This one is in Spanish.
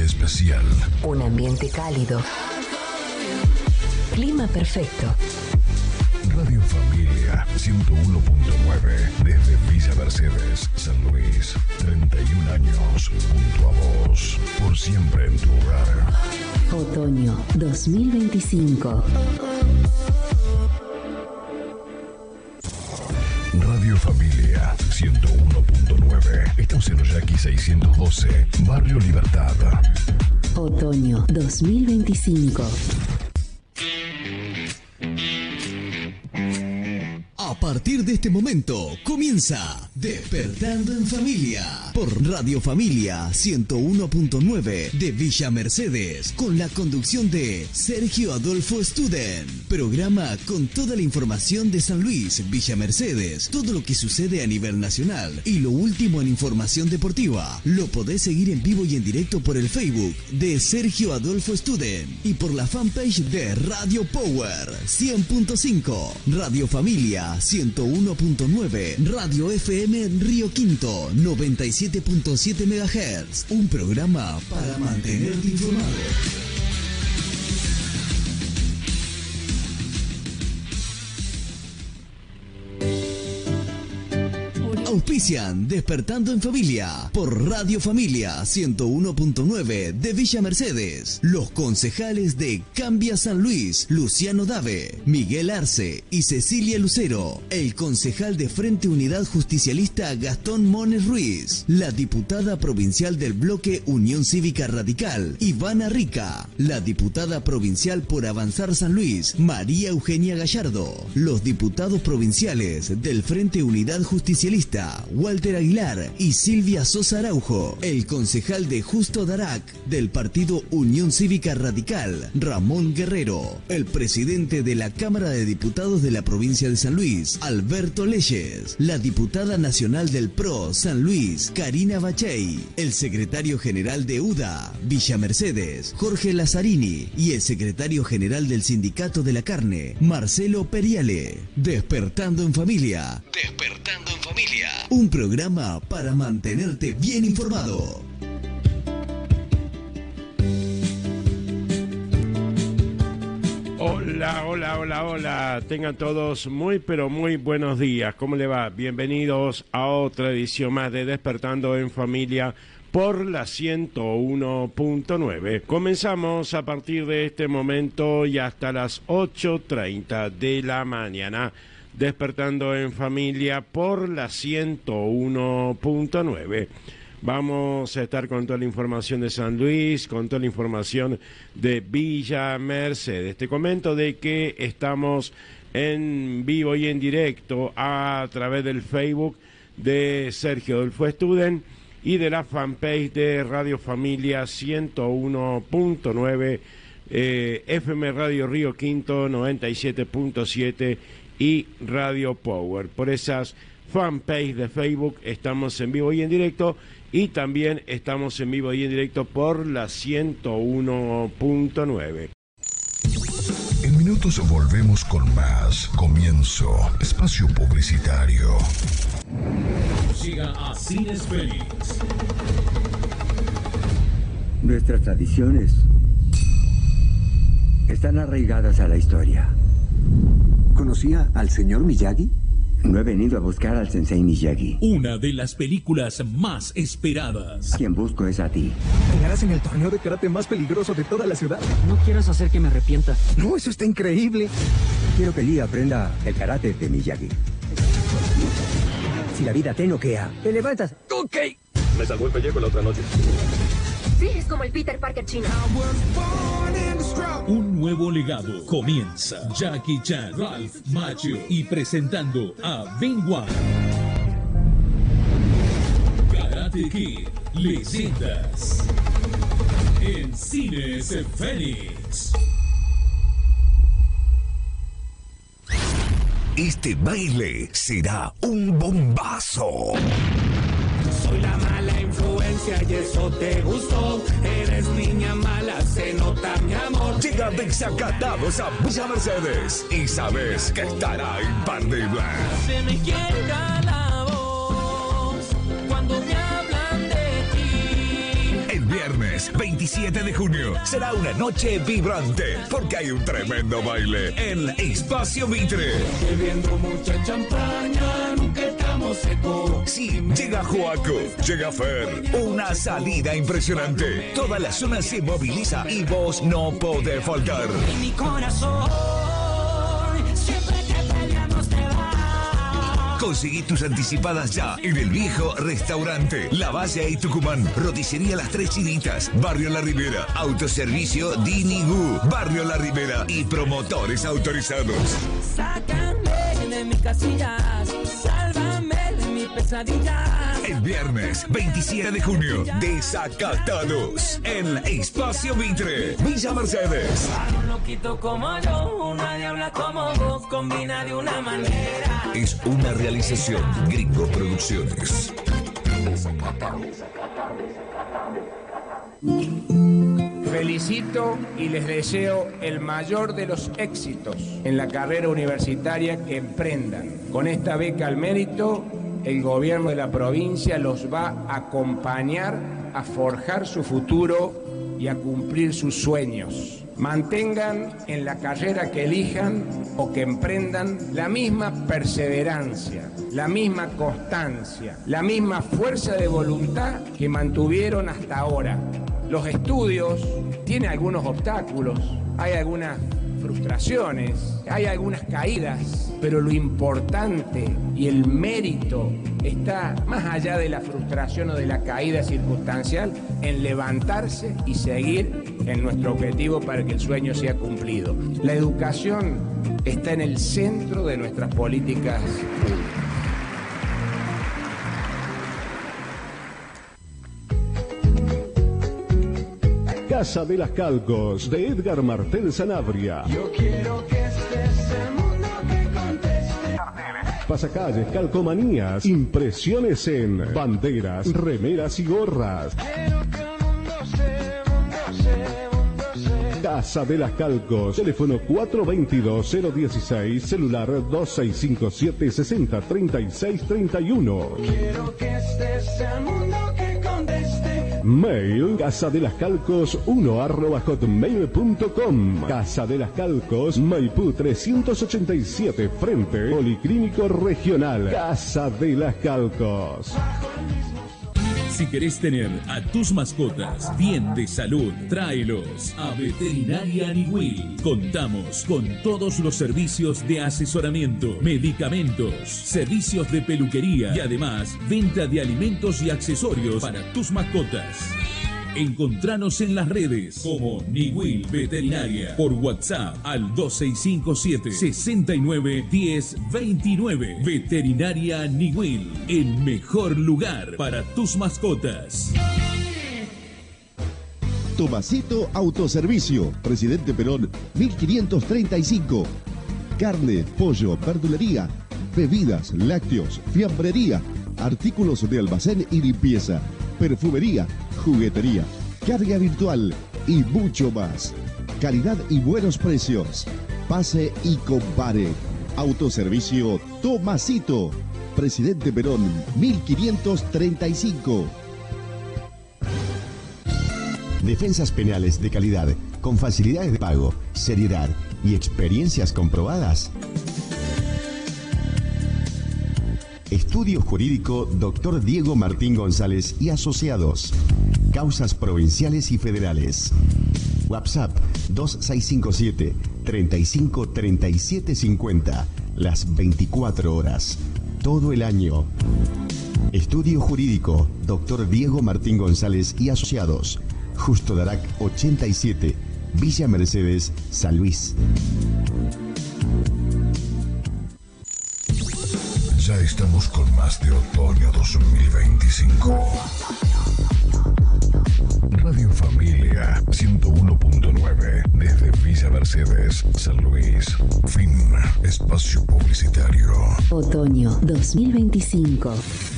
noche especial. Un ambiente cálido. Clima perfecto. Radio Familia 101.9 desde Villa Mercedes, San Luis. 31 años junto a vos. Por siempre en tu hogar. Otoño 2025. Radio Familia 101.9. Estamos en Oyaqui 612, Barrio Libertad. Otoño 2025. A partir de este momento comienza Despertando en Familia por Radio Familia 101.9 de Villa Mercedes, con la conducción de Sergio Adolfo Student. Programa con toda la información de San Luis, Villa Mercedes, todo lo que sucede a nivel nacional y lo último en información deportiva. Lo podés seguir en vivo y en directo por el Facebook de Sergio Adolfo Student y por la fanpage de Radio Power 100.5, Radio Familia 101.9, Radio FM Río Quinto 97.7 MHz. Un programa para mantenerte informado. Auspician Despertando en Familia por Radio Familia 101.9 de Villa Mercedes. Los concejales de Cambia San Luis, Luciano Dave, Miguel Arce y Cecilia Lucero. El concejal de Frente Unidad Justicialista Gastón Mones Ruiz. La diputada provincial del bloque Unión Cívica Radical, Ivana Rica. La diputada provincial por Avanzar San Luis, María Eugenia Gallardo. Los diputados provinciales del Frente Unidad Justicialista, Walter Aguilar y Silvia Sosa Araujo. El concejal de Justo Darac del partido Unión Cívica Radical, Ramón Guerrero. El presidente de la Cámara de Diputados de la provincia de San Luis, Alberto Leyes. La diputada nacional del PRO San Luis, Karina Bachey. El secretario general de UDA, Villa Mercedes, Jorge Lazzarini. Y el secretario general del Sindicato de la Carne, Marcelo Periale. Despertando en Familia. Despertando en Familia. Un programa para mantenerte bien informado. Hola. Tengan todos muy pero muy buenos días. ¿Cómo le va? Bienvenidos a otra edición más de Despertando en Familia por la 101.9. Comenzamos a partir de este momento y hasta las 8:30 de la mañana. Despertando en Familia por la 101.9. Vamos a estar con toda la información de San Luis, con toda la información de Villa Mercedes. Te comento de que estamos en vivo y en directo a través del Facebook de Sergio Adolfo Student y de la fanpage de Radio Familia 101.9, FM Radio Río Quinto 97.7 y Radio Power. Por esas fanpage de Facebook estamos en vivo y en directo, y también estamos en vivo y en directo por la 101.9. En minutos volvemos con más. Comienzo. Espacio publicitario. Siga a Cines Félix. Nuestras tradiciones están arraigadas a la historia. ¿Conocía al señor Miyagi? No he venido a buscar al sensei Miyagi. Una de las películas más esperadas. Quien busco es a ti. Ganarás en el torneo de karate más peligroso de toda la ciudad. No quieras hacer que me arrepienta. No, eso está increíble. Quiero que Lee aprenda el karate de Miyagi. Si la vida te noquea, te levantas. ¡Ok! Me salvó el pellejo la otra noche. Sí, es como el Peter Parker chino. Un nuevo legado comienza. Jackie Chan, Ralph Macchio y presentando a Benoit. Karate Kid, Leyendas. En Cines Fénix. Este baile será un bombazo. Soy la mala influencia y eso te gustó. Eres niña mala, se nota mi amor. Llega Desacatados a Villa Mercedes y sabes que estará imperdible. Se me quiebra la voz cuando me hablan de ti. El viernes viernes 27 de junio será una noche vibrante porque hay un tremendo baile en Espacio Mitre. Bebiendo mucha champaña, nunca estamos secos. Sí, llega Joaco, llega Fer, una salida impresionante. Toda la zona se moviliza y vos no podés faltar. En mi corazón, siempre que peleamos te va. Conseguí tus anticipadas ya en el viejo restaurante La Valle y Tucumán. Roticería Las Tres Chinitas, Barrio La Ribera. Autoservicio Dinigú, Barrio La Ribera y promotores autorizados. Sácame de mis casillas, sálvame de mis pesadillas. El viernes 27 de junio, Desacatados en Espacio Mitre, Villa Mercedes. Un loquito como yo, una diabla como vos, combina de una manera. Es una realización Gringo Producciones. Felicito y les deseo el mayor de los éxitos en la carrera universitaria que emprendan. Con esta beca al mérito, el gobierno de la provincia los va a acompañar a forjar su futuro y a cumplir sus sueños. Mantengan en la carrera que elijan o que emprendan la misma perseverancia, la misma constancia, la misma fuerza de voluntad que mantuvieron hasta ahora. Los estudios tienen algunos obstáculos, hay algunas frustraciones, hay algunas caídas, pero lo importante y el mérito está más allá de la frustración o de la caída circunstancial, en levantarse y seguir en nuestro objetivo para que el sueño sea cumplido. La educación está en el centro de nuestras políticas públicas. Casa de las Calcos, de Edgar Martel Sanabria. Yo quiero que estés el mundo que conteste. Pasacalles, calcomanías, impresiones en banderas, remeras y gorras. Quiero que el mundo se. Casa de las Calcos, teléfono 422-016, celular 2657-603631. Quiero que estés el mundo que conteste. Mail casadelascalcos1@hotmail.com. Casa de las Calcos, Maipú 387, frente Policlínico Regional. Casa de las Calcos. Si querés tener a tus mascotas bien de salud, tráelos a Veterinaria Niwil. Contamos con todos los servicios de asesoramiento, medicamentos, servicios de peluquería y además venta de alimentos y accesorios para tus mascotas. Encontranos en las redes como Niwil Veterinaria, por WhatsApp al 2657-691029. Veterinaria Niwil, el mejor lugar para tus mascotas. Tomasito Autoservicio, Presidente Perón 1535. Carne, pollo, verdulería, bebidas, lácteos, fiambrería, artículos de almacén y limpieza, perfumería, juguetería, carga virtual y mucho más. Calidad y buenos precios. Pase y compare. Autoservicio Tomasito, Presidente Perón 1535. Defensas penales de calidad, con facilidades de pago, seriedad y experiencias comprobadas. Estudio Jurídico Dr. Diego Martín González y Asociados. Causas provinciales y federales. WhatsApp 2657 35 37 50. Las 24 horas. Todo el año. Estudio Jurídico Dr. Diego Martín González y Asociados. Justo Darac 87, Villa Mercedes, San Luis. Ya estamos con más de otoño 2025. Radio Familia 101.9 desde Villa Mercedes, San Luis. Fin. Espacio publicitario. Otoño 2025.